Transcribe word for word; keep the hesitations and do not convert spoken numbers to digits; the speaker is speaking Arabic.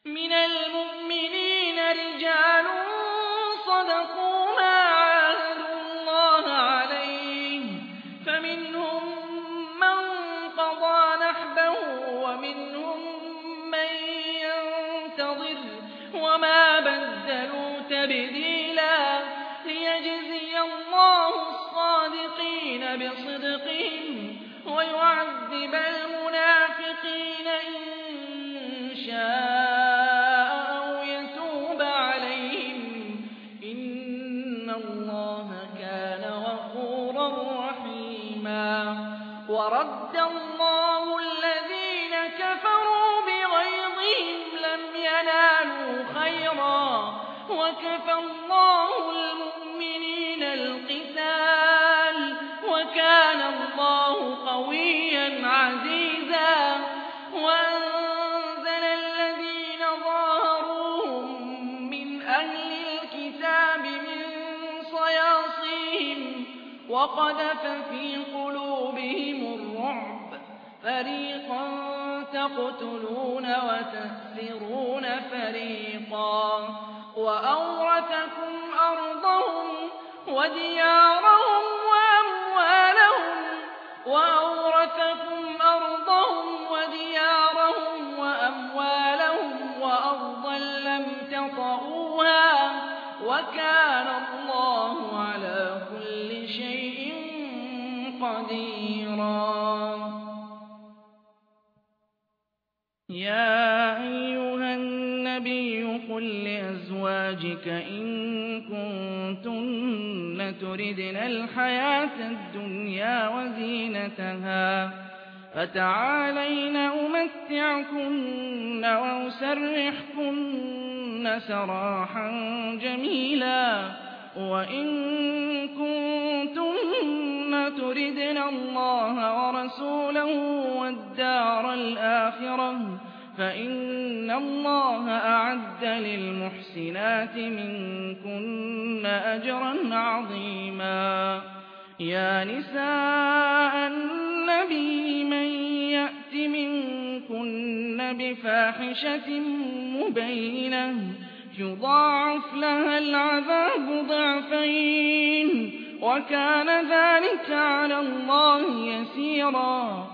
مِنَ الْمُؤْمِنِينَ رِجَالٌ صَدَقُوا مَا عَاهَدُوا اللَّهَ عَلَيْهِ ۖ فَمِنْهُم مَّن قَضَىٰ نَحْبَهُ وَمِنْهُم مَّن يَنتَظِرُ ۖ وَمَا بَدَّلُوا تَبْدِيلًا لِّيَجْزِيَ اللَّهُ الصَّادِقِينَ بِصِدْقِهِمْ وَيُعَذِّبَ الْمُنَافِقِينَ إِن شَاءَ أَوْ يَتُوبَ عَلَيْهِمْ ۚ إِنَّ اللَّهَ كَانَ غَفُورًا رَّحِيمًا. وَرَدَّ اللَّهُ الَّذِينَ كَفَرُوا بِغَيْظِهِمْ لَمْ يَنَالُوا خَيْرًا ۚ وَكَفَى اللَّهُ الْمُؤْمِنِينَ الْقِتَالَ ۚ وَكَانَ اللَّهُ قَوِيًّا عَزِيزًا. وَأَنزَلَ الَّذِينَ ظَاهَرُوهُم مِّنْ أَهْلِ الْكِتَابِ مِن صَيَاصِيهِمْ وَقَذَفَ فِي قُلُوبِهِمُ الرُّعْبَ ۚ فَرِيقًا تَقْتُلُونَ وَتَأْسِرُونَ فَرِيقًا. وَأَوْرَثَكُمْ أَرْضَهُمْ وَدِيَارَهُمْ وَأَمْوَالَهُمْ وَأَوْرَثَكُمْ أَرْضَهُمْ وَدِيَارَهُمْ وَأَمْوَالَهُمْ وَأَرْضًا لَّمْ تَطَئُوهَا ۚ وَكَانَ اللَّهُ عَلَىٰ كُلِّ شَيْءٍ قَدِيرًا. يَا أَيُّهَا النَّبِيُّ قُل لِّأَزْوَاجِكَ إِن كُنتُنَّ تُرِدْنَ الْحَيَاةَ الدُّنْيَا وَزِينَتَهَا فَتَعَالَيْنَ أُمَتِّعْكُنَّ وَأُسَرِّحْكُنَّ سَرَاحًا جَمِيلًا. وَإِن كُنتُنَّ تُرِدْنَ اللَّهَ وَرَسُولَهُ وَالدَّارَ الْآخِرَةَ فَإِنَّ اللَّهَ أَعَدَّ لِلْمُحْسِنَاتِ مِنكُنَّ أَجْرًا عَظِيمًا. يَا نِسَاءَ النَّبِيِّ مَن يَأْتِ مِنكُنَّ بِفَاحِشَةٍ مُّبَيِّنَةٍ يُضَاعَفْ لَهَا الْعَذَابُ ضِعْفَيْنِ ۚ وَكَانَ ذَٰلِكَ عَلَى اللَّهِ يَسِيرًا.